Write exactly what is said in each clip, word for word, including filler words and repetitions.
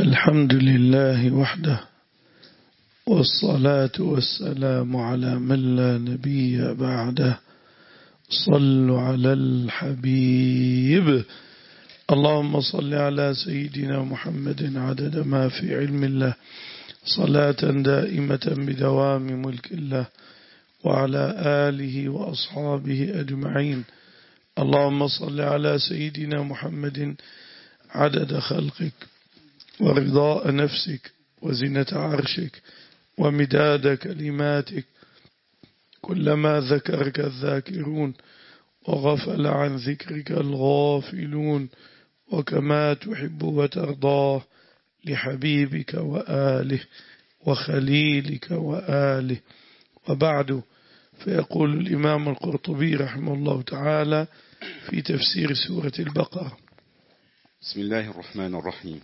الحمد لله وحده، والصلاة والسلام على من لا نبي بعده. صلوا على الحبيب. اللهم صل على سيدنا محمد عدد ما في علم الله، صلاة دائمة بدوام ملك الله، وعلى آله وأصحابه أجمعين. اللهم صل على سيدنا محمد عدد خلقك ورضاء نفسك وزنة عرشك ومداد كلماتك، كلما ذكرك الذاكرون وغفل عن ذكرك الغافلون، وكما تحب وترضاه لحبيبك وآله وخليلك وآله. وبعد، فيقول الإمام القرطبي رحمه الله تعالى في تفسير سورة البقرة: بسم الله الرحمن الرحيم.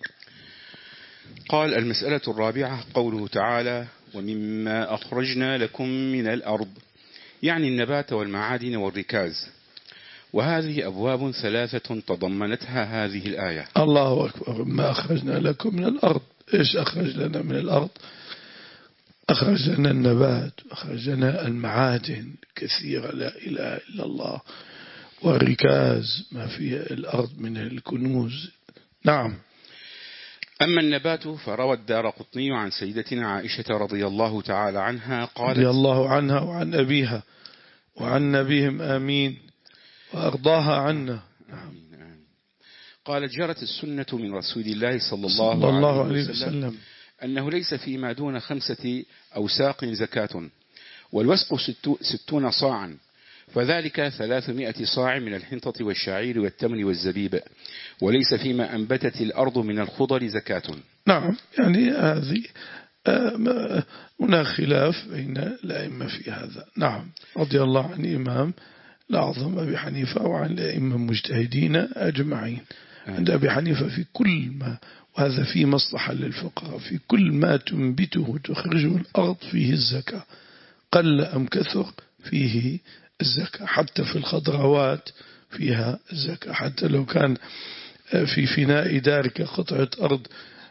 قال: المسألة الرابعة قوله تعالى: ومما أخرجنا لكم من الأرض، يعني النبات والمعادن والركاز. وهذه أبواب ثلاثة تضمنتها هذه الآية. الله أكبر. ما أخرجنا لكم من الأرض، إيش أخرج لنا من الأرض؟ أخرج لنا النبات، أخرج لنا المعادن كثيرة لا إله إلا الله، والركاز ما في الأرض من الكنوز. نعم. أما النبات فروى الدارقطني عن سيدتنا عائشة رضي الله تعالى عنها قالت: رضي الله عنها وعن أبيها وعن نبيهم آمين وأرضاها عنا. نعم. قالت: جرت السنة من رسول الله صلى الله, صلى الله عليه عليه وسلم, وسلم أنه ليس فيما دون خمسة أوساق زكاة، والوسق ستون صاعا، فذلك ثلاثمائة صاع من الحنطة والشعير والتمر والزبيب، وليس فيما أنبتت الأرض من الخضر زكاة. نعم، يعني هذه هناك خلاف بين الأئمة في هذا. نعم، رضي الله عن الإمام الأعظم أبي حنيفة وعن الأئمة المجتهدين أجمعين. عند أبي حنيفة في كل ما، وهذا في مصلحة للفقهاء، في كل ما تنبته تخرجه الأرض فيه الزكاة، قل أم كثر فيه الزكاة. حتى في الخضروات فيها الزكاة، حتى لو كان في فناء دارك قطعة أرض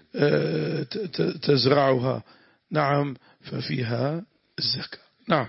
تزرعها، نعم، ففيها الزكاة. نعم.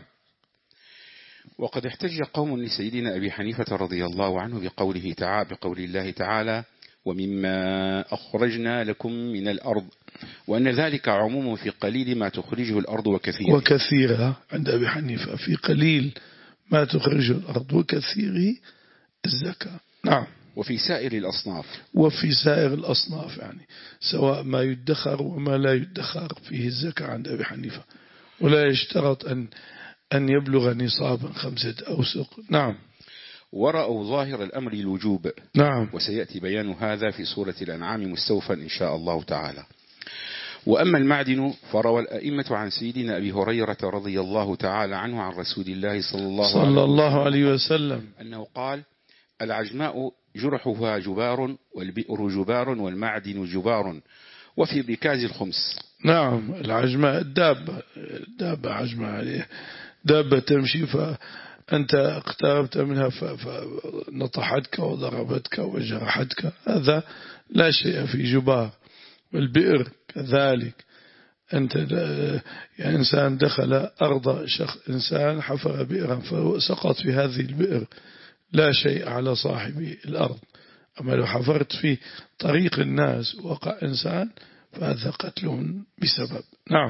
وقد احتج قوم لسيدنا أبي حنيفة رضي الله عنه بقوله تعالى بقول الله تعالى: ومما أخرجنا لكم من الأرض، وأن ذلك عموم في قليل ما تخرجه الأرض وكثير. وكثيرة عند أبي حنيفة في قليل ما تخرجه الأرض وكثير الزكاة. نعم. وفي سائر الأصناف وفي سائر الأصناف، يعني سواء ما يدخر وما لا يدخر فيه الزكاة عند أبي حنيفة، ولا يشترط أن أن يبلغ نصابا خمسة أوسق. نعم. ورأوا ظاهر الأمر الوجوب. نعم. وسيأتي بيان هذا في سورة الأنعام مستوفا إن شاء الله تعالى. وأما المعدن فروى الأئمة عن سيدنا أبي هريرة رضي الله تعالى عنه عن رسول الله صلى الله, صلى الله عليه وسلم أنه قال: العجماء جرحها جبار، والبئر جبار، والمعدن جبار، وفي الركاز الخمس. نعم. العجماء الدابة، الدابة عجماء عليه، دابة تمشي فأنت اقتربت منها فنطحتك وضربتك وجرحتك، هذا لا شيء في جبار. والبئر كذلك، أنت يا إنسان دخل أرض شخص، إنسان حفر بئرا فسقط في هذه البئر، لا شيء على صاحب الأرض. أما لو حفرت في طريق الناس وقع إنسان فهذا قتل بسبب. نعم.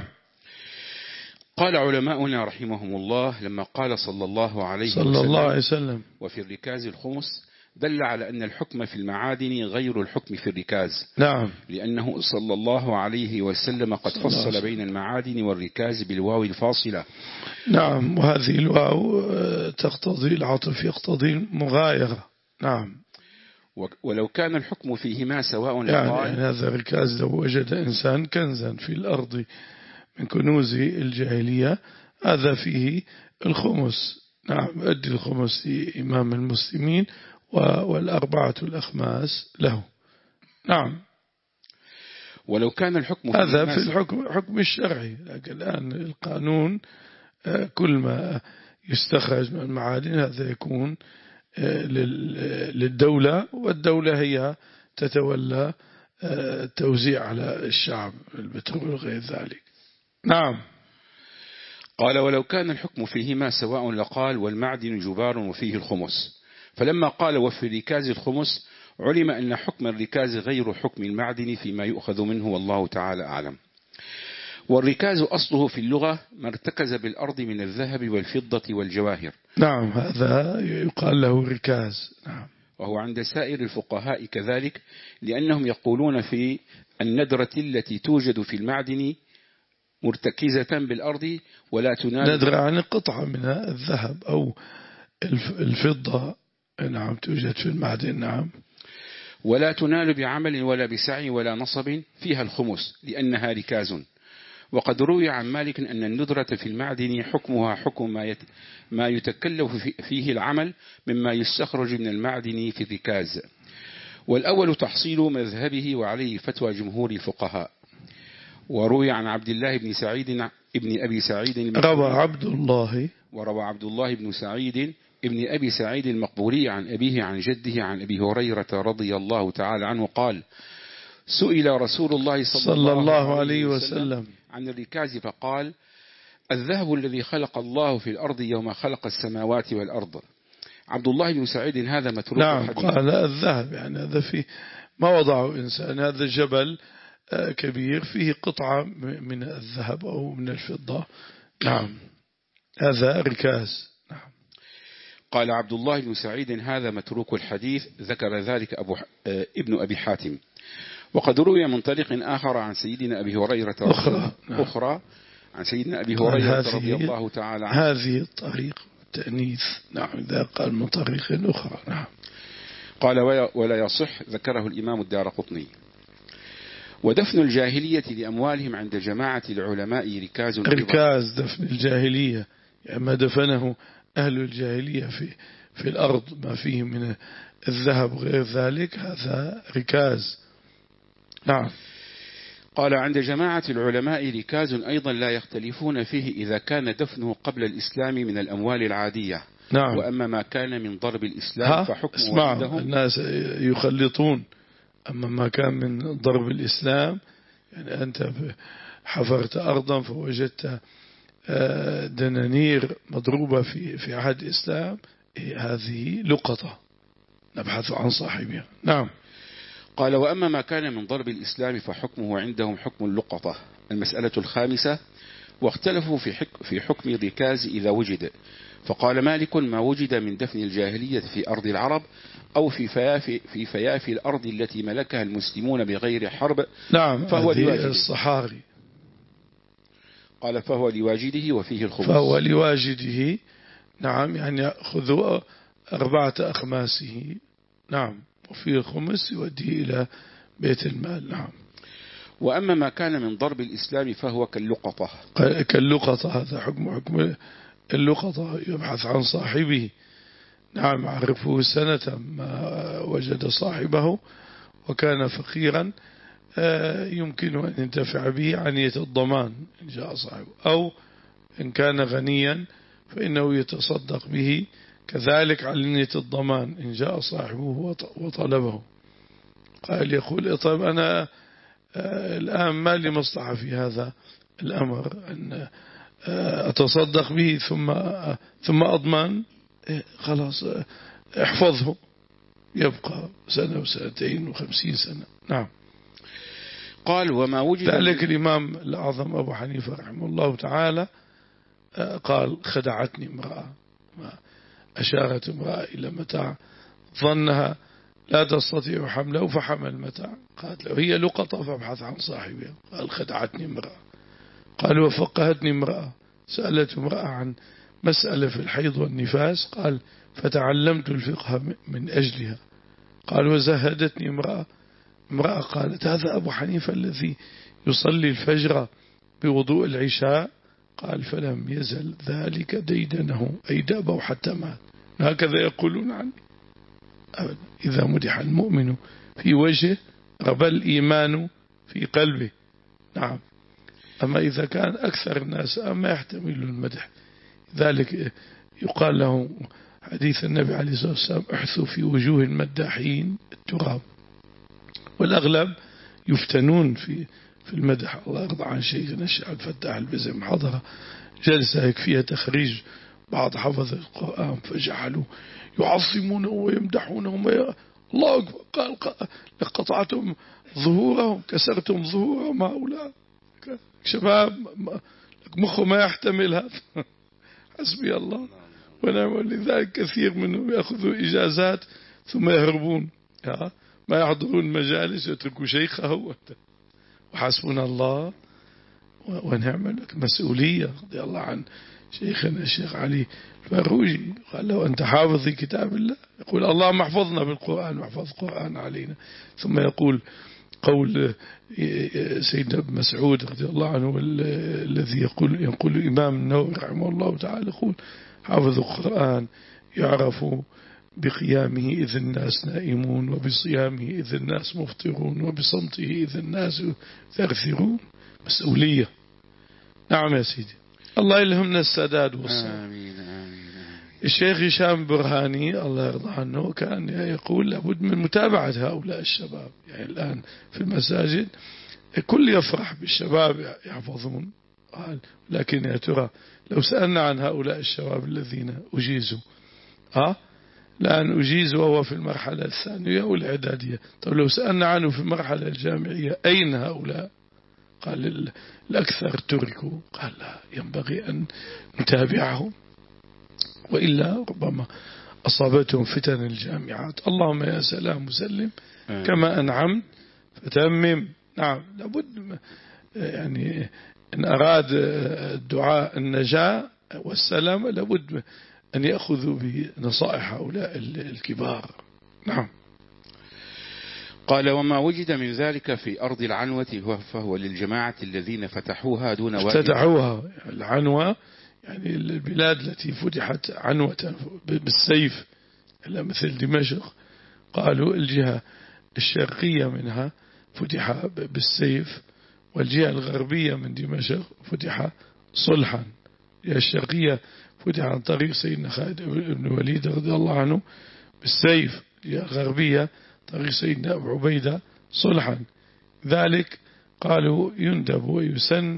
قال علماؤنا رحمهم الله: لما قال صلى الله عليه صلى وسلم الله عليه وسلم وفي الركاز الخمس، دل على أن الحكم في المعادن غير الحكم في الركاز. نعم. لأنه صلى الله عليه وسلم قد فصل بين المعادن والركاز بالواو الفاصلة. نعم. وهذه الواو تقتضي العطف، يقتضي المغايرة. نعم. ولو كان الحكم فيهما سواء، يعني, يعني هذا الركاز لو وجد إنسان كنزا في الأرض من كنوز الجاهلية، هذا فيه الخمس. نعم. أدي الخمس لإمام المسلمين والأربعة الأخماس له. نعم. ولو كان الحكم هذا في الحكم حكم الشرعي، لكن الآن القانون كل ما يستخرج من المعادن هذا يكون للدولة، والدولة هي تتولى توزيع على الشعب البترول وغير ذلك. نعم. قال ولو كان الحكم فيهما سواء لقال والمعدن جبار وفيه الخمس، فلما قال وفي الركاز الخمس علم أن حكم الركاز غير حكم المعدن فيما يؤخذ منه، والله تعالى أعلم. والركاز أصله في اللغة ما ارتكز بالأرض من الذهب والفضة والجواهر. نعم، هذا يقال له ركاز. نعم. وهو عند سائر الفقهاء كذلك، لأنهم يقولون في الندرة التي توجد في المعدن مرتكزة بالأرض ولا تنال. ندرة عن قطعة من الذهب أو الفضة. نعم، توجد في المعدن. نعم. ولا تنال بعمل ولا بسعي ولا نصب، فيها الخمس لأنها ركاز. وقد روي عن مالك أن الندرة في المعدن حكمها حكم ما, يت... ما يتكلف فيه العمل مما يستخرج من المعدن في الركاز. والأول تحصيل مذهبه وعليه فتوى جمهور الفقهاء. وروي عن عبد الله بن سعيد ابن أبي سعيد روى عبد الله وروى عبد الله بن سعيد ابن أبي سعيد المقبوري عن أبيه عن جده عن أبي هريرة رضي الله تعالى عنه قال سئل رسول الله صلى, صلى الله عليه وسلم عن الركاز فقال الذهب الذي خلق الله في الأرض يوم خلق السماوات والأرض. عبد الله بن سعيد هذا متروك. نعم، قال الذهب يعني هذا فيه ما وضعه إنسان، هذا جبل كبير فيه قطعة من الذهب أو من الفضة. نعم، هذا ركاز. نعم. قال عبد الله بن سعيد هذا متروك الحديث، ذكر ذلك أبو ابن أبي حاتم. وقد روي من طريق آخر عن سيدنا أبي هريرة أخرى, نعم. أخرى عن سيدنا أبي هريرة رضي الله تعالى عنه. هذه الطريق تأنيث. نعم، إذا قال من طريق أخرى. نعم. قال ولا يصح، ذكره الإمام الدارقطني. ودفن الجاهلية لأموالهم عند جماعة العلماء ركاز. ركاز دفن الجاهلية يعني ما دفنه أهل الجاهلية في في الأرض ما فيه من الذهب وغير ذلك، هذا ركاز. نعم. قال عند جماعة العلماء ركاز أيضا لا يختلفون فيه إذا كان دفنه قبل الإسلام من الأموال العادية. نعم. وأما ما كان من ضرب الإسلام فحكمه اسمع عندهم. الناس يخلطون. أما ما كان من ضرب الإسلام يعني أنت حفرت أرضا فوجدت دنانير مضروبة في في عهد الإسلام، هذه لقطة نبحث عن صاحبها. نعم. قال وأما ما كان من ضرب الإسلام فحكمه عندهم حكم اللقطة. المسألة الخامسة واختلفوا في حكم, في حكم الركاز إذا وجد. فقال مالك ما وجد من دفن الجاهلية في أرض العرب أو في فيافي, في فيافي الأرض التي ملكها المسلمون بغير حرب. نعم، فهو لواجده. الصحاري. قال فهو لواجده وفيه الخمس. فهو لواجده. نعم، يعني يأخذ أربعة أخماسه. نعم، وفيه الخمس يوديه إلى بيت المال. نعم. وأما ما كان من ضرب الإسلام فهو كاللقطة. كاللقطة، هذا حكم حكم اللقطة، يبحث عن صاحبه. نعم، عرفه سنة ما وجد صاحبه وكان فقيرا يمكن أن ينتفع به عنية الضمان إن جاء صاحبه، أو إن كان غنيا فإنه يتصدق به كذلك على الضمان إن جاء صاحبه وطلبه. قال يقول طيب أنا الآن ما لي مصلحة في هذا الأمر أن أتصدق به ثم ثم أضمن، خلاص احفظه يبقى سنة وسنتين وخمسين سنة. نعم. قال وما وجد. ذلك الإمام الأعظم أبو حنيفة رحمه الله تعالى قال خدعتني امرأة، أشارت امرأة إلى متاع ظنها لا تستطيع حمله فحمل المتاع، قالت له هي لقطة فابحث عن صاحبها. قال خدعتني امرأة. قال وفقهتني امرأة، سألت امرأة عن مسألة في الحيض والنفاس، قال فتعلمت الفقه من أجلها. قال وزهدتني امرأة، امرأة قالت هذا أبو حنيفة الذي يصلي الفجر بوضوء العشاء، قال فلم يزل ذلك ديدنه أي دابه حتى مات. هكذا يقولون عني أبدا. إذا مدح المؤمن في وجهه ربى الإيمان في قلبه. نعم. أما إذا كان أكثر الناس أما يحتمل المدح، ذلك يقال له حديث النبي عليه الصلاة والسلام احثوا في وجوه المداحين التراب. والأغلب يفتنون في في المدح. الله يرضى عن شيخنا الشيخ عبد الفتاح البزم حضر جلسة فيها تخريج بعض حفظ القرآن فجعلوا يعظمونه ويمدحونهم وي... الله أكبر. قال لقطعتم ظهورهم كسرتم ظهورهم هؤلاء شباب مخه ما يحتمل هذا. حسبي الله ونعم. لذلك كثير منهم يأخذوا إجازات ثم يهربون ما يحضرون مجالس يتركوا شيخه. وحسبنا الله ونعم لك. مسؤولية رضي الله عن شيخنا الشيخ علي الفاروجي قال له أنت حافظ كتاب الله؟ يقول اللهم احفظنا بالقرآن واحفظ القرآن علينا. ثم يقول قول سيدنا ابن مسعود رضي الله عنه الذي يقول يقول الإمام النووي رحمه الله تعالى يقول حافظ القرآن يعرف بقيامه إذ الناس نائمون وبصيامه إذ الناس مفطرون وبصمته إذ الناس ثرثرون. مسؤولية. نعم يا سيدي. الله يلهمنا السداد والصبر. آمين آمين. الشيخ هشام برهاني الله يرضى عنه كان يقول لابد من متابعة هؤلاء الشباب. يعني الآن في المساجد كل يفرح بالشباب يحفظون، لكن يا ترى لو سألنا عن هؤلاء الشباب الذين أجيزوا ها لأن أجيز وهو في المرحلة الثانوية والإعدادية، طب لو سألنا عنه في المرحلة الجامعية أين هؤلاء؟ قال الأكثر تركوا. قال لا ينبغي أن نتابعهم وإلا ربما أصابتهم فتن الجامعات. اللهم يا سلام وسلم كما أنعمت فتمم. نعم لابد يعني إن أراد الدعاء النجاة والسلام لابد أن يأخذوا بنصائح هؤلاء الكبار. نعم. قال وما وجد من ذلك في أرض العنوة فهو للجماعة الذين فتحوها دون واجب. افتتحوها العنوة يعني البلاد التي فتحت عنوة بالسيف مثل دمشق، قالوا الجهة الشرقية منها فتح بالسيف والجهة الغربية من دمشق فتح صلحا. الجهة الشرقية فتح عن طريق سيدنا خالد بن الوليد رضي الله عنه بالسيف، الجهة الغربية طريق سيدنا أبو عبيدة صلحا. ذلك قالوا يندب ويسن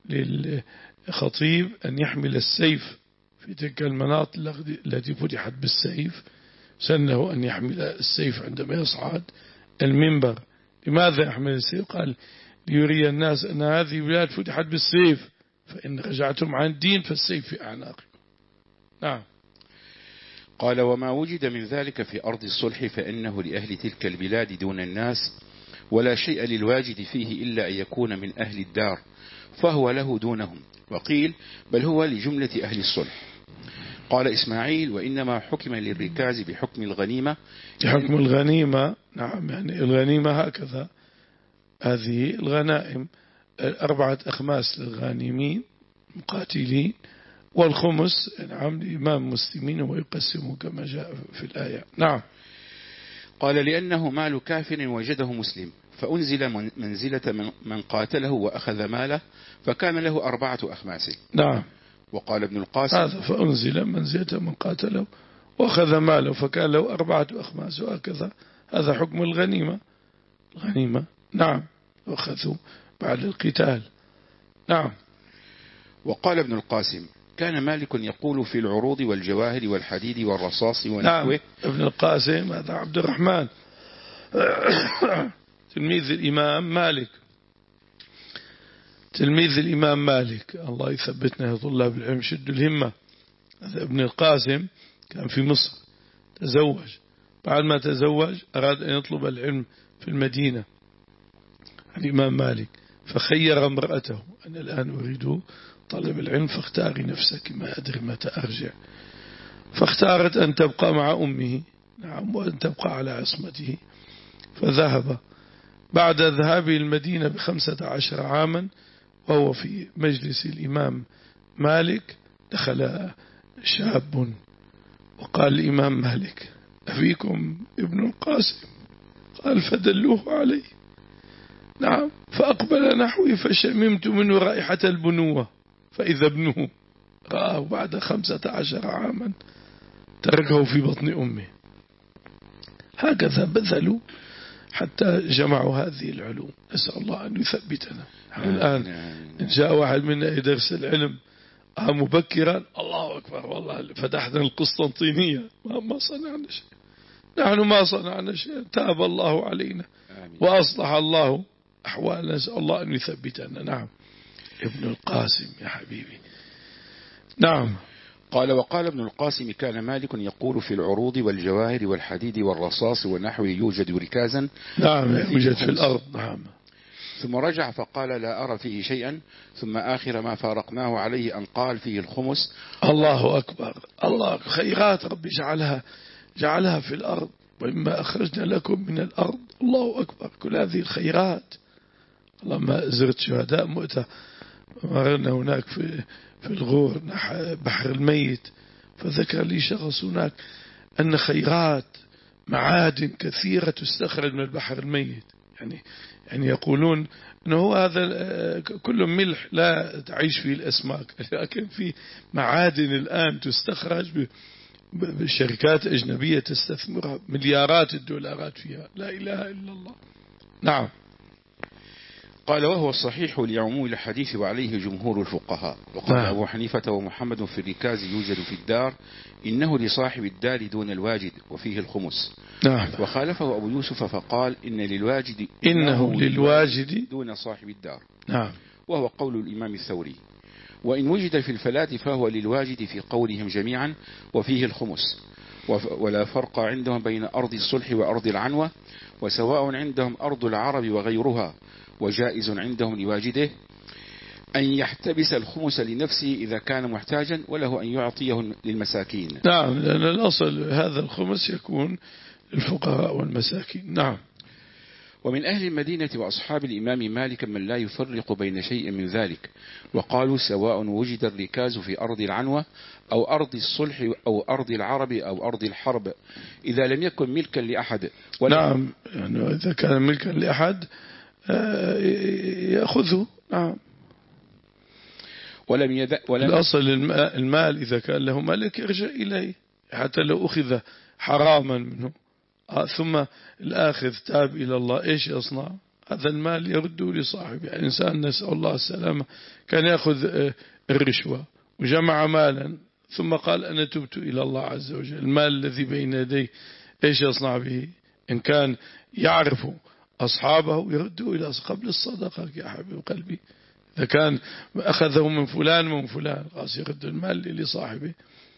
للخطيب أن يحمل السيف في تلك المناطق التي فتحت بالسيف، سنه أن يحمل السيف عندما يصعد المنبر. لماذا يحمل السيف؟ قال ليري الناس أن هذه بلاد فتحت بالسيف، فإن رجعتم عن الدين فالسيف في أعناقكم. نعم. قال وما وجد من ذلك في أرض الصلح فإنه لأهل تلك البلاد دون الناس، ولا شيء للواجد فيه إلا أن يكون من أهل الدار فهو له دونهم. وقيل بل هو لجملة أهل الصلح. قال إسماعيل وإنما حكم للركاز بحكم الغنيمة. بحكم الغنيمة. نعم يعني الغنيمة هكذا، هذه الغنائم أربعة أخماس للغانمين مقاتلين والخمس نعم لإمام مسلمين ويقسمه كما جاء في الآية. نعم. قال لأنه مال كافر وجده مسلم فأنزل منزلة من قاتله وأخذ ماله فكان له أربعة أخماس. نعم. وقال ابن القاسم هذا فأنزل منزلة من قاتله وأخذ ماله فكان له أربعة أخماس وهكذا. هذا حكم الغنيمة. الغنيمة نعم أخذوا بعد القتال. نعم. وقال ابن القاسم كان مالك يقول في العروض والجواهر والحديد والرصاص ونحوه. نعم. ابن القاسم هذا عبد الرحمن تلميذ الإمام مالك، تلميذ الإمام مالك. الله يثبتنا يا طلاب العلم، شدوا الهمة. هذا ابن القاسم كان في مصر، تزوج، بعد ما تزوج أراد أن يطلب العلم في المدينة الإمام مالك، فخير امرأته أنا الآن أريد طلب العلم فاختاري نفسك ما أدري متى أرجع، فاختارت أن تبقى مع أمه نعم وأن تبقى على عصمته. فذهب بعد ذهابه المدينة بخمسة عشر عاما وهو في مجلس الإمام مالك دخل شاب وقال الإمام مالك أفيكم ابن القاسم؟ قال فدلوه عليه. نعم. فأقبل نحوي فشممت منه رائحة البنوة فإذا ابنه رآه بعد خمسة عشر عاما تركه في بطن أمه. هكذا بذلوا حتى جمعوا هذه العلوم. نسأل الله أن يثبتنا. الآن إن جاء واحد منا يدرس العلم مبكرا، الله أكبر والله فتحنا القسطنطينية ما صنعنا شيء، نحن ما صنعنا شيء، تاب الله علينا وأصلح الله أحوالنا. نسأل الله أن يثبتنا. نعم. ابن القاسم يا حبيبي. نعم. قال وقال ابن القاسم كان مالك يقول في العروض والجواهر والحديد والرصاص ونحوه يوجد ركازا. نعم يوجد في الأرض. نعم. ثم رجع فقال لا أرى فيه شيئا، ثم آخر ما فارقناه عليه أن قال فيه الخمس. الله أكبر. الله خيرات ربي جعلها جعلها في الأرض، وإما أخرجنا لكم من الأرض. الله أكبر. كل هذه الخيرات. لما زرت شهداء مؤتة مررنا هناك في في الغور بحر الميت، فذكر لي شخص هناك أن خيرات معادن كثيرة تستخرج من البحر الميت. يعني يعني يقولون أنه هذا كل ملح لا تعيش فيه الأسماك، لكن في معادن الآن تستخرج بشركات أجنبية تستثمرها مليارات الدولارات فيها. لا إله إلا الله. نعم. قال وهو الصحيح لعموم الحديث وعليه جمهور الفقهاء. وقال نعم. أبو حنيفة ومحمد في الركاز يوجد في الدار، إنه لصاحب الدار دون الواجد وفيه الخمس. نعم. وخالفه أبو يوسف فقال إن للواجد إنه للواجد دون صاحب الدار. نعم. وهو قول الإمام الثوري. وإن وجد في الفلاة فهو للواجد في قولهم جميعا وفيه الخمس. ولا فرق عندهم بين أرض الصلح وأرض العنوة، وسواء عندهم أرض العرب وغيرها، وجائز عندهم لواجده أن يحتبس الخمس لنفسه إذا كان محتاجا، وله أن يعطيه للمساكين. نعم. لأن الأصل هذا الخمس يكون للفقراء والمساكين. نعم. ومن أهل المدينة وأصحاب الإمام مالك من لا يفرق بين شيء من ذلك، وقالوا سواء وجد الركاز في أرض العنوة أو أرض الصلح أو أرض العرب أو أرض الحرب إذا لم يكن ملكا لأحد. نعم. يعني إذا كان ملكا لأحد يأخذه. نعم. ولم يد... ولم الأصل المال إذا كان له ملك يرجع إليه، حتى لو أخذ حراما منه ثم الآخذ تاب إلى الله، إيش يصنع؟ هذا المال يرده لصاحبه. يعني إنسان نسأل الله السلامة كان يأخذ الرشوة وجمع مالا ثم قال أنا تبت إلى الله عز وجل، المال الذي بين يديه إيش يصنع به؟ إن كان يعرف أصحابه يردوا إلى قبل الصدقة يا حبيب قلبي. إذا كان أخذه من فلان ومن فلان خلاص يرد المال لصاحبه.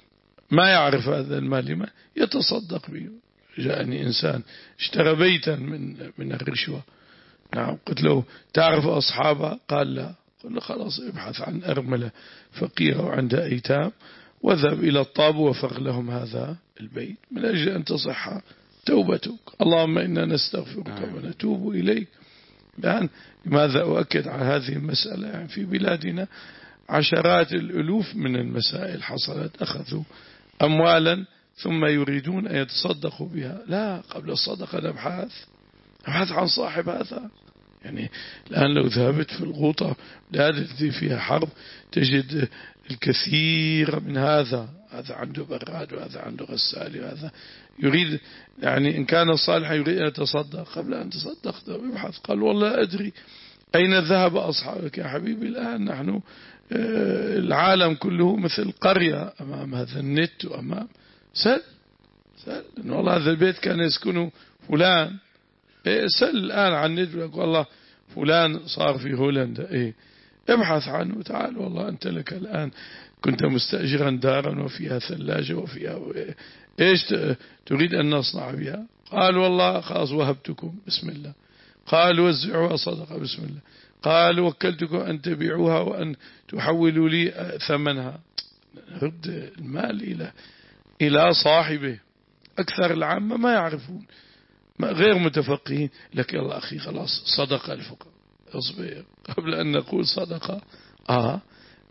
ما يعرف هذا المال لما يتصدق به. جاءني إنسان اشترى بيتا من من الرشوة. نعم. قلت له تعرف أصحابها؟ قال لا. قل له خلاص ابحث عن أرملة فقيرة وعندها أيتام واذهب إلى الطاب وفر لهم هذا البيت من أجل أن تصح توبتك. اللهم إنا نستغفرك ونتوب إليك. يعني لماذا أؤكد على هذه المسألة؟ يعني في بلادنا عشرات الألوف من المسائل حصلت، أخذوا أموالا ثم يريدون أن يتصدقوا بها. لا، قبل الصدقة نبحث نبحث عن صاحب هذا. يعني الآن لو ذهبت في الغوطة بلاد التي فيها حرب تجد الكثير من هذا، هذا عنده براد وهذا عنده غسالي وهذا يريد، يعني إن كان صالحا يريد أن يتصدق قبل أن تصدق يبحث. قال والله أدري أين ذهب أصحابك يا حبيبي. الآن نحن العالم كله مثل قرية أمام هذا النت وأمام سل سل إن والله هذا البيت كان يسكنه فلان. إيه سل الآن عن النت والله فلان صار في هولندا. إيه ابحث عنه تعال والله أنت لك الآن كنت مستأجرا دارا وفيها ثلاجة وفيها إيش تريد أن نصنع بها؟ قال والله خلاص وهبتكم بسم الله. قال وزعوها صدقة بسم الله. قال وكلتكم أن تبيعوها وأن تحولوا لي ثمنها. رد المال إلى إلى صاحبه. أكثر العامة ما يعرفون، غير متفقهين. لك يلا أخي خلاص صدقة الفقراء اصبر قبل أن نقول صدقة. آه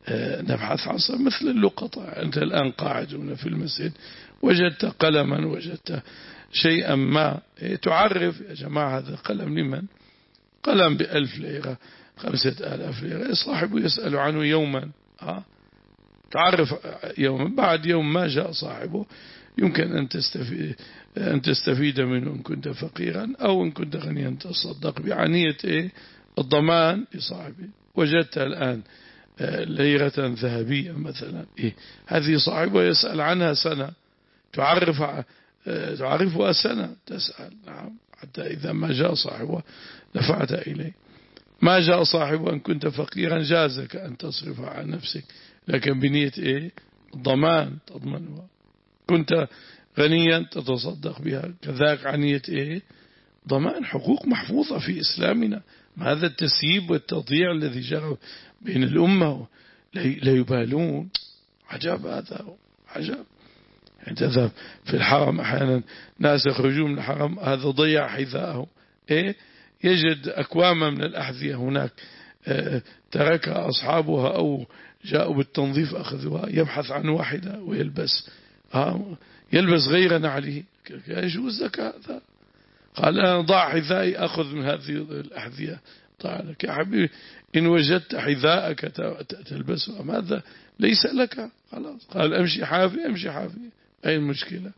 نبحث عن صدقة. مثل اللقطة، أنت الآن قاعد هنا في المسجد وجدت قلما وجدت شيئا ما تعرف يا جماعة هذا قلم لمن؟ قلم بألف ليرة خمسة آلاف ليرة. صاحبه يسأل عنه يوما. آه تعرف يوما بعد يوم ما جاء صاحبه يمكن أن تستفيد, أن تستفيد منه إن كنت فقيرا، أو إن كنت غنيا تصدق بعنية إيه؟ الضمان لصاحبه. وجدت الآن ليرة ذهبية مثلا، إيه؟ هذه صاحبه يسأل عنها سنة، تعرف تعرفها سنة تسأل، نعم، حتى إذا ما جاء صاحبه دفعت إليه. ما جاء صاحبه إن كنت فقيرا جازك أن تصرفها عن نفسك، لكن بنية إيه؟ ضمان تضمنها. كنت غنيا تتصدق بها، كذلك عنية إيه؟ ضمان. حقوق محفوظة في إسلامنا. ما هذا التسييب والتضييع الذي جرى بين الأمة، لا يبالون. عجب هذا، عجب. يعني تذهب في الحرم أحيانا ناس يخرجون من الحرم، هذا ضيع حذاءه، إيه؟ يجد أكواما من الأحذية هناك اه تركها أصحابها أو جاءوا بالتنظيف أخذوها، يبحث عن واحدة ويلبس، اه يلبس غير نعله. يجوز لك هذا؟ قال أنا ضع حذائي أخذ من هذه الأحذية. طيب لك يا حبيبي، إن وجدت حذاءك تلبسه، ماذا ليس لك؟ خلاص. قال أمشي حافي، أمشي حافي، أي المشكلة؟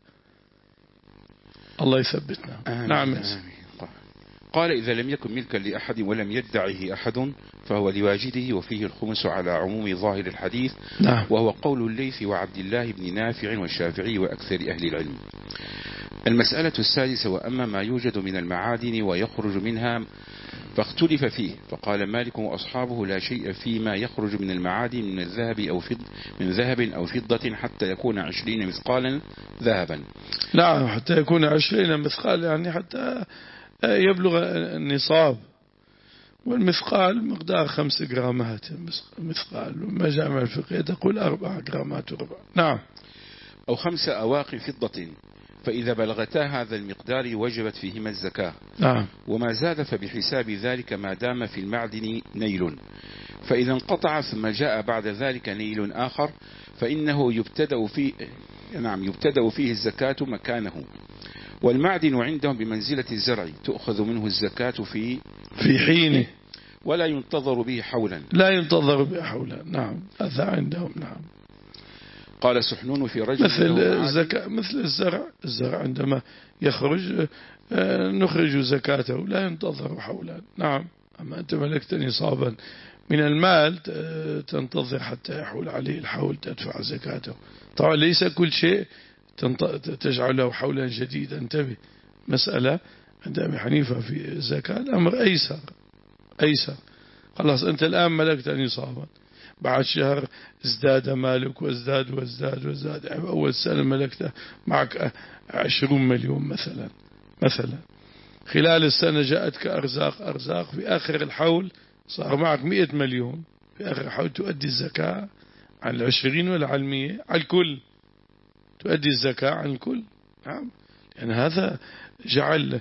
الله يثبتنا. آمين. نعم. آمين. قال إذا لم يكن ملكا لأحد ولم يدعه أحد فهو لواجده، وفيه الخمس على عموم ظاهر الحديث. نعم. وهو قول الليث وعبد الله بن نافع والشافعي وأكثر أهل العلم. المسألة السادسة: وأما ما يوجد من المعادن ويخرج منها فاختلف فيه، فقال مالك وأصحابه لا شيء فيما يخرج من المعادن من الذهب أو فض من ذهب أو فضة حتى يكون عشرين مثقالا ذهبا. نعم، حتى يكون عشرين مثقال، يعني حتى يبلغ النصاب. والمثقال مقدار خمس جرامات مثقال، وما جامع الفقه تقول أربع جرامات وربع. نعم. أو خمس أواق فضة، فإذا بلغتا هذا المقدار وجبت فيهما الزكاة. نعم. وما زاد فبحساب ذلك ما دام في المعدن نيل، فإذا انقطع ثم جاء بعد ذلك نيل آخر فإنه يبتدأ فيه نعم يبتدأ فيه الزكاة مكانه. والمعدن عندهم بمنزلة الزرع، تؤخذ منه الزكاة في في حينه، ولا ينتظر به حولا. لا ينتظر به حولا. نعم، هذا عندهم. نعم. قال سحنون في رجل مثل الزكاة، مثل الزرع. الزرع عندما يخرج نخرج زكاته، لا ينتظر حولا. نعم. أما أنت ملكت نصابا من المال تنتظر حتى يحول عليه الحول تدفع زكاته. طبعا ليس كل شيء تجعله حولا جديدا. انتبه، مسألة عند أبي حنيفة في الزكاة الأمر أيسر أيسر. خلاص أنت الآن ملكت نصابا، بعد شهر ازداد مالك وازداد وازداد وازداد، يعني أول سنة ملكته معك عشرون مليون مثلا مثلا خلال السنة جاءتك أرزاق أرزاق في آخر الحول صار معك مئة مليون. في آخر الحول تؤدي الزكاة عن العشرين ولا عن المئة؟ عن الكل تؤدي الزكاة عن الكل. نعم. يعني هذا جعل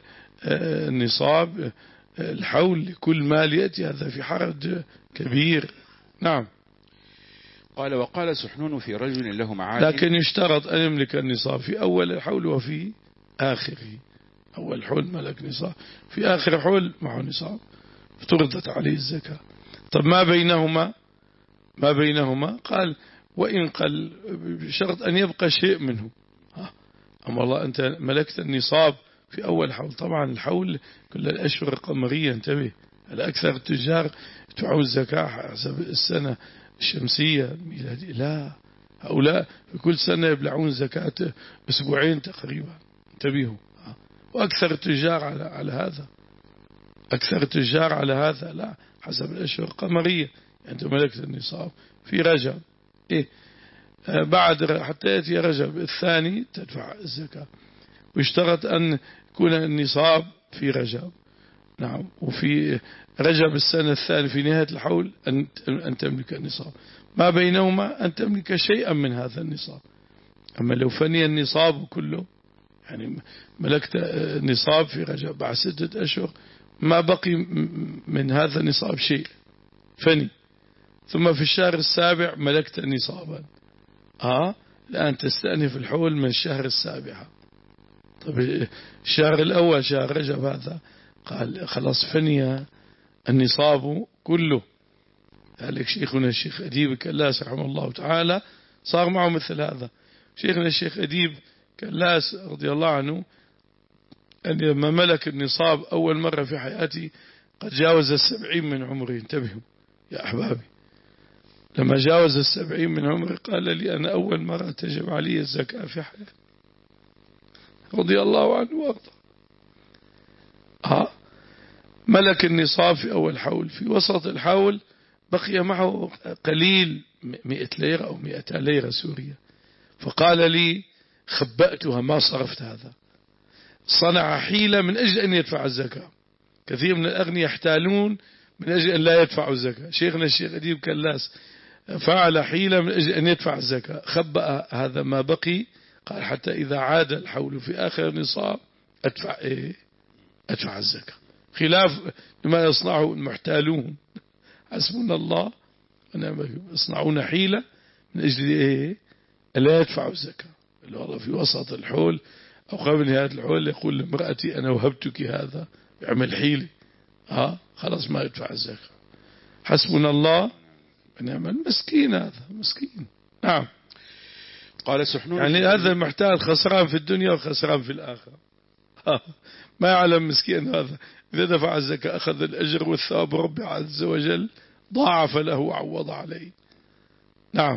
النصاب الحول لكل مال يأتي، هذا في حرج كبير. نعم. قال وقال سحنون في رجل له معادن، لكن يشترط أن يملك النصاب في أول الحول وفي آخره. أول حول ملك نصاب، في آخر حول معه نصاب افترضت عليه الزكاة. طب ما بينهما ما بينهما قال وإن قل بشرط أن يبقى شيء منه. أما الله أنت ملكت النصاب في أول حول، طبعا الحول كل الأشهر القمرية. انتبه، الأكثر التجار يدفعون الزكاة حسب السنة الشمسية الميلادية، لا، هؤلاء في كل سنة يبلعون زكاة أسبوعين تقريبا. انتبهوا. وأكثر التجار على على هذا أكثر التجار على هذا لا، حسب الأشهر القمرية. يعني أنت ملكت النصاب في رجب، إيه بعد حتى يأتي رجب الثاني تدفع الزكاة. واشترط أن يكون النصاب في رجب. نعم. وفي رجب السنة الثانية في نهاية الحول أن أن تملك النصاب. ما بينهما أن تملك شيئا من هذا النصاب. أما لو فني النصاب كله، يعني ملكت النصاب في رجب بعد ستة أشهر ما بقي من هذا النصاب شيء، فني. ثم في الشهر السابع ملكت نصابا، آه الآن تستأنف الحول من الشهر السابع. طيب الشهر الأول شهر رجب هذا قال خلاص فني النصاب كله. ذلك شيخنا الشيخ أديب كلاس رحمه الله تعالى صار معه مثل هذا. شيخنا الشيخ أديب كلاس رضي الله عنه أن لما ملك النصاب أول مرة في حياتي قد جاوز السبعين من عمري. انتبهوا يا أحبابي، لما جاوز السبعين من عمري قال لي أنا أول مرة تجب علي الزكاة في حياتي، رضي الله عنه وارضاه. ها ملك النصاب في أول حول، في وسط الحول بقي معه قليل مئة ليرة أو مئة ليرة سورية، فقال لي خبأتها ما صرفت هذا. صنع حيلة من أجل أن يدفع الزكاة. كثير من الأغنياء يحتالون من أجل أن لا يدفعوا الزكاة. شيخنا الشيخ أديب كلاس فعل حيلة من أجل أن يدفع الزكاة، خبأ هذا ما بقي، قال حتى إذا عاد الحول في آخر النصاب أدفع إيه؟ أدفع الزكاة، خلاف ما يصنعه المحتالون. حسبنا الله ونعم الوكيل، يصنعون حيلة من أجل إيه؟ لا يدفعوا الزكاة. والله في وسط الحول أو قبل نهاية الحول يقول لامرأتي أنا وهبتك هذا، يعمل حيلة، ها خلاص ما يدفع الزكاة. حسبنا الله ونعم المسكين، هذا مسكين. نعم. قال سحنون يعني هذا المحتال خسران في الدنيا وخسران في الآخرة. ما يعلم مسكين هذا إذا دفع الزكاة أخذ الأجر والثواب، ربي عز وجل ضاعف له وعوض عليه. نعم.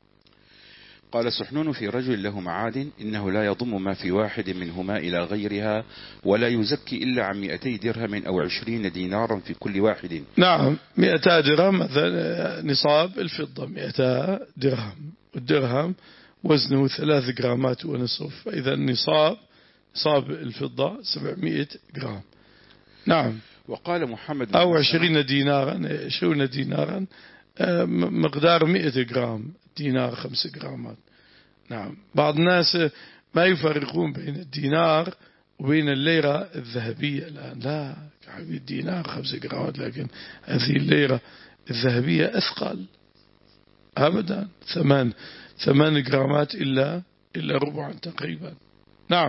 قال سحنون في رجل له معادن إنه لا يضم ما في واحد منهما إلى غيرها ولا يزكي إلا عن مئتي درهم أو عشرين دينارا في كل واحد. نعم مئتا درهم مثلا نصاب الفضة مئتا درهم، والدرهم وزنه ثلاث جرامات ونصف، فإذا النصاب نصاب الفضة سبعمائة جرام. نعم. وقال محمد أو عشرين دينارا، عشرين دينارا مقدار مئة جرام، دينار خمس جرامات. نعم. بعض الناس ما يفرقون بين الدينار وبين الليرة الذهبية الآن. لا حبيبي الدينار خمس جرامات، لكن هذه الليرة الذهبية أثقل أبدا، ثمان ثمان جرامات إلا إلا ربعا تقريبا. نعم.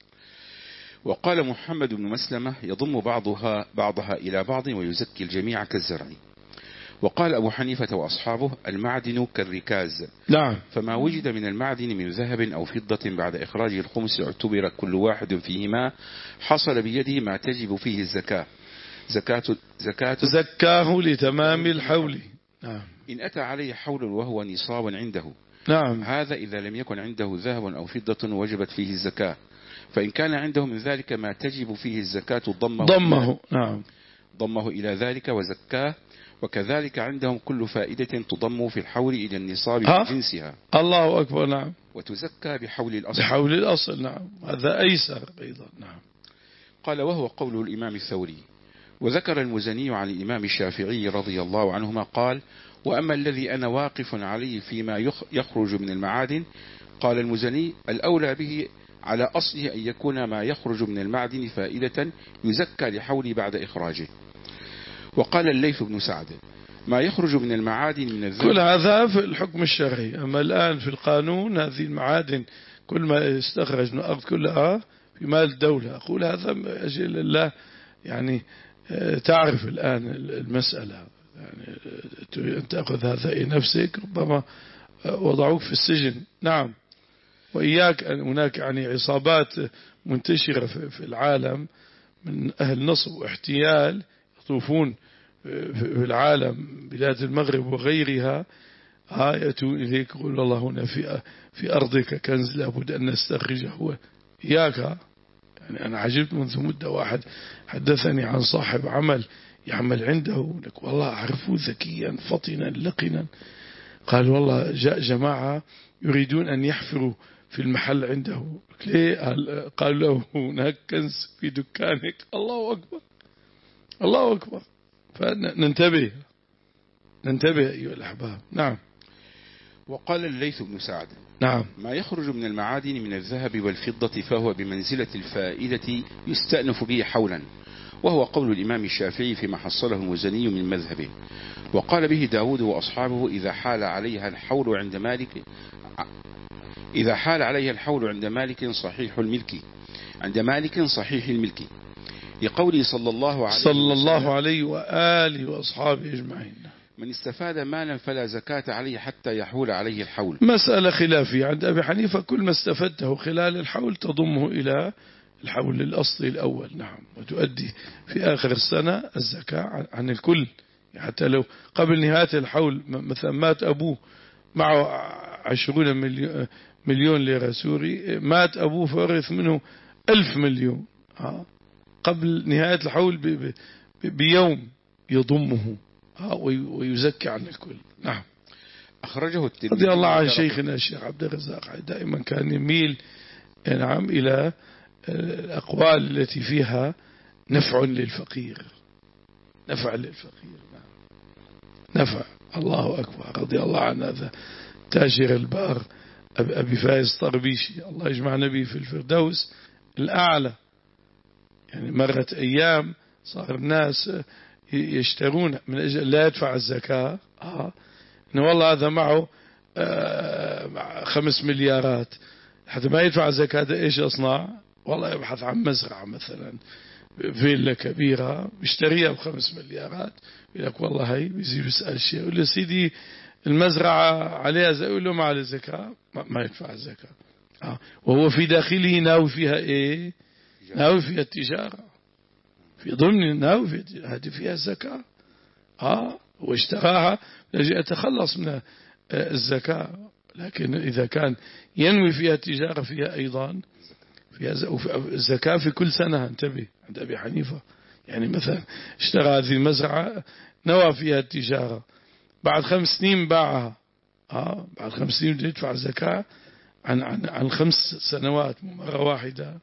وقال محمد بن مسلمة يضم بعضها بعضها إلى بعض ويزكي الجميع كالزرع. وقال أبو حنيفة وأصحابه المعدن كالركاز. نعم. فما وجد من المعدن من ذهب أو فضة بعد إخراج الخمس اعتبر كل واحد فيهما حصل بيده ما تجب فيه الزكاة. زكاة زكاة زكاه لتمام الحول. نعم. إن أتى عليه حول وهو نصاب عنده. نعم. هذا إذا لم يكن عنده ذهب أو فضة وجبت فيه الزكاة. فإن كان عنده من ذلك ما تجب فيه الزكاة ضمه ضمه نعم ضمه إلى ذلك وزكاه. وكذلك عندهم كل فائدة تضم في الحول إلى النصاب بجنسها. الله أكبر. نعم. وتزكى بحول الأصل. بحول الأصل. نعم. هذا أيسر أيضا. نعم. قال وهو قول الإمام الثوري. وذكر المزني عن الإمام الشافعي رضي الله عنهما قال وأما الذي أنا واقف عليه فيما يخرج من المعادن، قال المزني الأولى به على أصله أن يكون ما يخرج من المعدن فائدة يزكى لحول بعد إخراجه. وقال الليث بن سعد ما يخرج من المعادن من الذهب. كل هذا في الحكم الشرعي، أما الآن في القانون هذه المعادن كل ما يستخرج من الأرض كلها في مال الدولة. أقول هذا أجل الله، يعني تعرف الآن المسألة، يعني أن تأخذ هذا إلى نفسك ربما وضعوك في السجن. نعم. وإياك أن هناك يعني عصابات منتشرة في العالم من أهل نصب واحتيال يطوفون في العالم بلاد المغرب وغيرها، يأتون إليك يقول الله هنا في في أرضك كنز لابد أن نستخرجه. إياك. يعني أنا عجبت منذ مدة واحد حدثني عن صاحب عمل يعمل عنده، والله أعرفه ذكيا فطنا لقنا، قال والله جاء جماعة يريدون أن يحفروا في المحل عنده. ليه؟ قال له هناك كنز في دكانك. الله أكبر الله أكبر. فننتبه ننتبه أيها الأحباب. نعم. وقال الليث بن سعد نعم ما يخرج من المعادن من الذهب والفضة فهو بمنزلة الفائدة يستأنف به حولا، وهو قول الإمام الشافعي فيما حصله المزني من مذهبه. وقال به داود وأصحابه إذا حال عليها الحول عند مالك إذا حال عليها الحول عند مالك صحيح الملك عند مالك صحيح الملك لقوله صلى الله عليه صلى الله عليه وآله وأصحابه أجمعين. من استفاد مالا فلا زكاة عليه حتى يحول عليه الحول. مسألة خلافية عند أبي حنيفة، كل ما استفدته خلال الحول تضمه إلى الحول الأصلي الأول. نعم، وتؤدي في آخر السنة الزكاة عن الكل، حتى لو قبل نهاية الحول مثلا مات أبوه معه عشرون مليون ليرة سوري، مات أبوه فورث منه ألف مليون قبل نهاية الحول بيوم يضمه ويزكي عن الكل. نعم. أخرجه الترمذي رضي الله عن شيخنا الشيخ عبد الرزاق، دائما كان يميل نعم إلى الأقوال التي فيها نفع للفقير، نفع للفقير. نعم. نفع. الله أكبر. رضي الله عن هذا تاجر البار أبي فايز طربيشي، الله يجمعنا به في الفردوس الأعلى. يعني مرت أيام صار الناس يشترون من أجل لا يدفع الزكاة، آه. إنه والله هذا معه آه خمس مليارات، حتى ما يدفع الزكاة إيش أصنع؟ والله يبحث عن مزرعة مثلا فيلا كبيرة بيشتريها بخمس مليارات، يقول لك والله هاي بيزي بيسأل شيء، يقول له سيدي المزرعة عليها زي، يقول له ما على الزكاة، ما يدفع الزكاة. آه. وهو في داخله ناوي فيها إيه؟ ناوي فيها التجارة، في ضمن ناوي في هذه فيها الزكاة. آه واشتراها لجي أتخلص من الزكاة، لكن إذا كان ينوي فيها التجارة فيها أيضا فيها الزكاة في كل سنة. انتبه عند أبي حنيفة، يعني مثلا اشترى هذه المزرعة نوى فيها التجارة، بعد خمس سنين باعها، آه بعد خمس سنين بده يدفع الزكاة عن عن عن خمس سنوات مرة واحدة،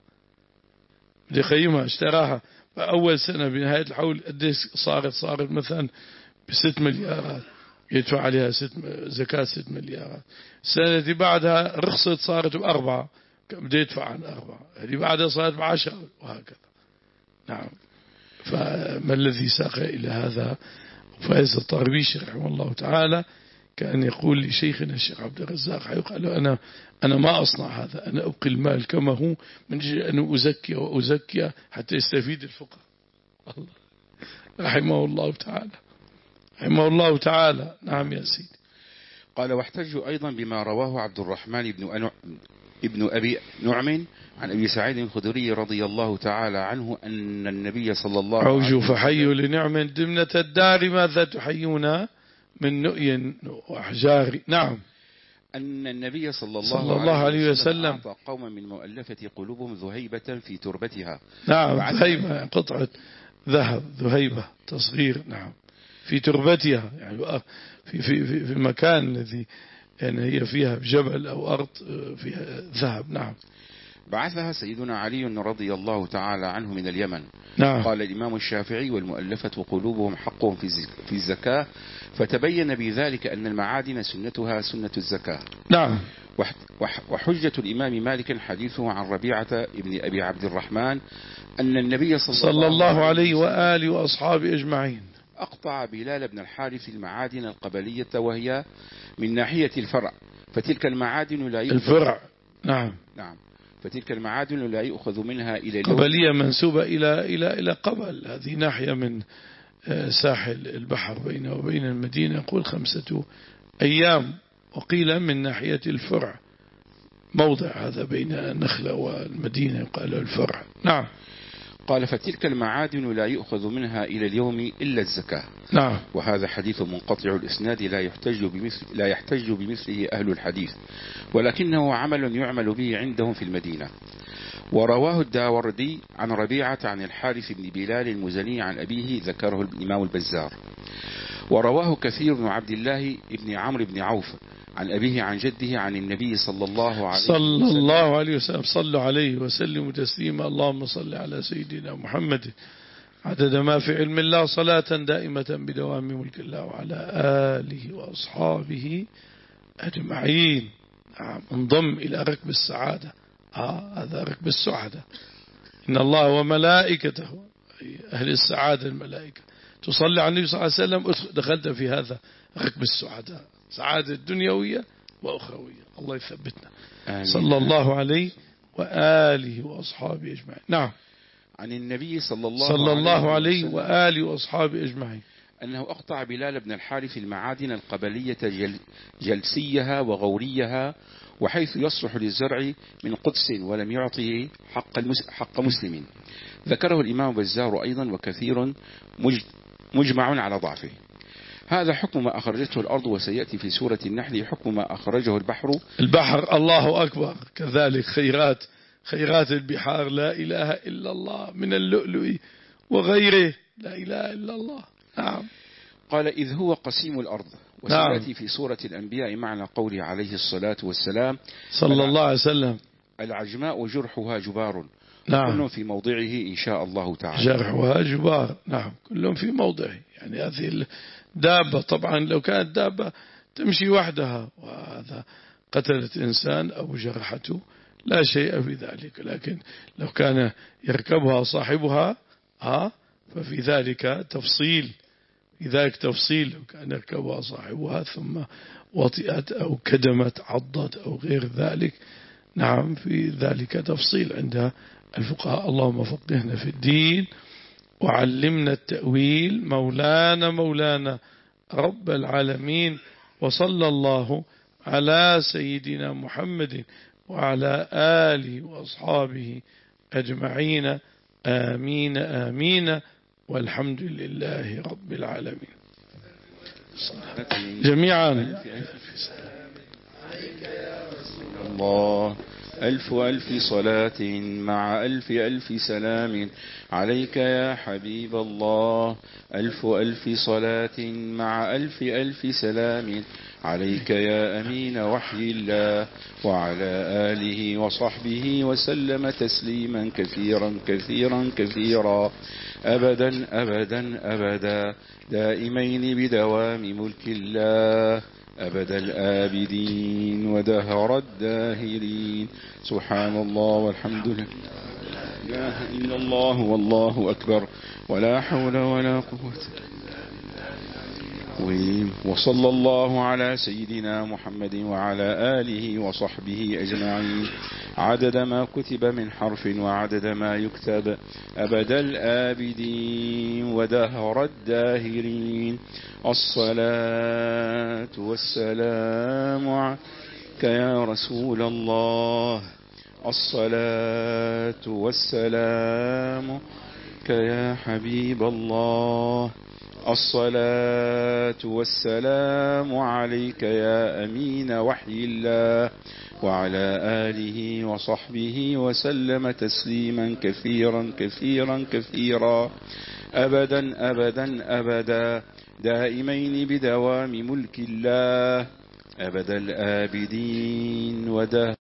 بده يقيمها. اشتراها أول سنة بنهاية الحول قديش صارت؟ صارت مثلا بست مليارات، يدفع عليها ست زكاة ست مليارات. السنة اللي بعدها رخصت صارت بأربعة، بده يدفع عن أربعة. اللي بعدها صارت بعشرة، وهكذا. نعم. فما الذي ساق إلى هذا؟ فايز الطربيشي رحمه الله تعالى كان يقول لشيخنا الشيخ عبد الرزاق، قال له أنا أنا ما أصنع هذا، أنا أبقي المال كما هو من أجل أن أزكي وأزكي حتى يستفيد الفقراء. الله رحمه الله تعالى، رحمه الله تعالى. نعم يا سيدي. قال واحتجوا أيضا بما رواه عبد الرحمن بن أنو... ابن أبي نعم عن أبي سعيد الخدري رضي الله تعالى عنه أن النبي صلى الله عليه وسلم عوجوا فحيوا لنعم دمنة الدار ماذا تحيون من نؤي وأحجار. نعم. أن النبي صلى الله, صلى الله عليه وسلم أعطى قوما من مؤلفة قلوبهم ذهيبة في تربتها. نعم، ذهيبة قطعة ذهب، ذهيبة تصغير. نعم، في تربتها، يعني في في في, في المكان الذي يعني هي فيها جبل أو أرض فيها ذهب. نعم. بعثها سيدنا علي رضي الله تعالى عنه من اليمن. نعم. قال الإمام الشافعي والمؤلفة قلوبهم حقهم في الزكاة، فتبين بذلك أن المعادن سنتها سنة الزكاة. نعم. وحجة الإمام مالك حديثه عن ربيعة ابن أبي عبد الرحمن أن النبي صلى, صلى الله عليه وآله وأصحابه أجمعين أقطع بلال بن الحارث المعادن القبلية وهي من ناحية الفرع، فتلك المعادن لا يؤخذ الفرع. نعم. نعم. فتلك المعادن لا يؤخذ منها إلى اليوم. قبلية منسوبة إلى إلى إلى قبل، هذه ناحية من ساحل البحر بينه وبين المدينة، يقول خمسة أيام، وقيل من ناحية الفرع، موضع هذا بين النخلة والمدينة يقال له الفرع. نعم. قال فتلك المعادن لا يؤخذ منها إلى اليوم إلا الزكاة. نعم. وهذا حديث منقطع الإسناد لا يحتج بمثل لا يحتج بمثله أهل الحديث، ولكنه عمل يعمل به عندهم في المدينة. ورواه الداوردي عن ربيعة عن الحارث بن بلال المزني عن أبيه، ذكره الإمام البزار. ورواه كثير بن عبد الله بن عمرو بن عوف عن أبيه عن جده عن النبي صلى الله عليه وسلم صلى الله عليه وسلم. صلوا عليه وسلموا تسليما. اللهم صل على سيدنا محمد عدد ما في علم الله، صلاة دائمة بدوام ملك الله، وعلى آله وأصحابه أجمعين. نعم. انضم إلى ركب السعادة. آه هذا ركب السعادة. إن الله وملائكته، أهل السعادة الملائكة، تصلي على النبي صلى الله عليه وسلم، دخلت في هذا ركب السعادة، سعادة دنيوية وأخروية. الله يثبتنا. آمين. صلى الله عليه وآله وأصحابه أجمعين. نعم. عن النبي صلى الله, صلى الله عليه وسلم وآله وأصحابه أجمعين أنه أقطع بلال بن الحارث المعادن القبلية جل جلسيها وغوريها، وحيث يصلح للزرع من قدس، ولم يعطه حق, حق مسلم. ذكره الإمام بزار أيضا، وكثير مجمع على ضعفه. هذا حكم ما أخرجته الأرض، وسيأتي في سورة النحل حكم ما أخرجه البحر. البحر الله أكبر، كذلك خيرات خيرات البحار، لا إله إلا الله، من اللؤلؤ وغيره، لا إله إلا الله. نعم. قال إذ هو قسيم الأرض، وسيأتي نعم. في سورة الأنبياء معنى قوله عليه الصلاة والسلام صلى الله عليه وسلم: العجماء جرحها جبار. نعم. كل في موضعه إن شاء الله تعالى. جرحها جبار، نعم، كلهم في موضعه. يعني هذه الدابة طبعا لو كانت دابة تمشي وحدها وهذا قتلت إنسان أو جرحته لا شيء في ذلك، لكن لو كان يركبها صاحبها آه ففي ذلك تفصيل، في ذلك تفصيل. لو كان يركبها صاحبها ثم وطئت أو كدمت عضت أو غير ذلك، نعم، في ذلك تفصيل عند الفقهاء. اللهم فقهنا في الدين وعلمنا التأويل، مولانا مولانا رب العالمين. وصلى الله على سيدنا محمد وعلى آله وأصحابه أجمعين، آمين آمين، والحمد لله رب العالمين. جميعا. الله ألف ألف صلاة مع ألف ألف سلام عليك يا حبيب الله. ألف ألف صلاة مع ألف ألف سلام عليك يا أمين وحي الله، وعلى آله وصحبه وسلم تسليما كثيرا كثيرا كثيرا، أبدا أبدا أبدا، دائمين بدوام ملك الله، أبد الآبدين ودهر الداهرين. سبحان الله والحمد لله، لا إله إلا الله والله أكبر، ولا حول ولا قوة. وصلى الله على سيدنا محمد وعلى آله وصحبه أجمعين، عدد ما كتب من حرف وعدد ما يكتب، أبد الآبدين ودهر الداهرين. الصلاة والسلام عليك يا رسول الله، الصلاة والسلام عليك يا حبيب الله، الصلاة والسلام عليك يا أمين وحي الله، وعلى آله وصحبه وسلم تسليما كثيرا كثيرا كثيرا، أبدا أبدا أبدا، دائمين بدوام ملك الله، أبد الآبدين وده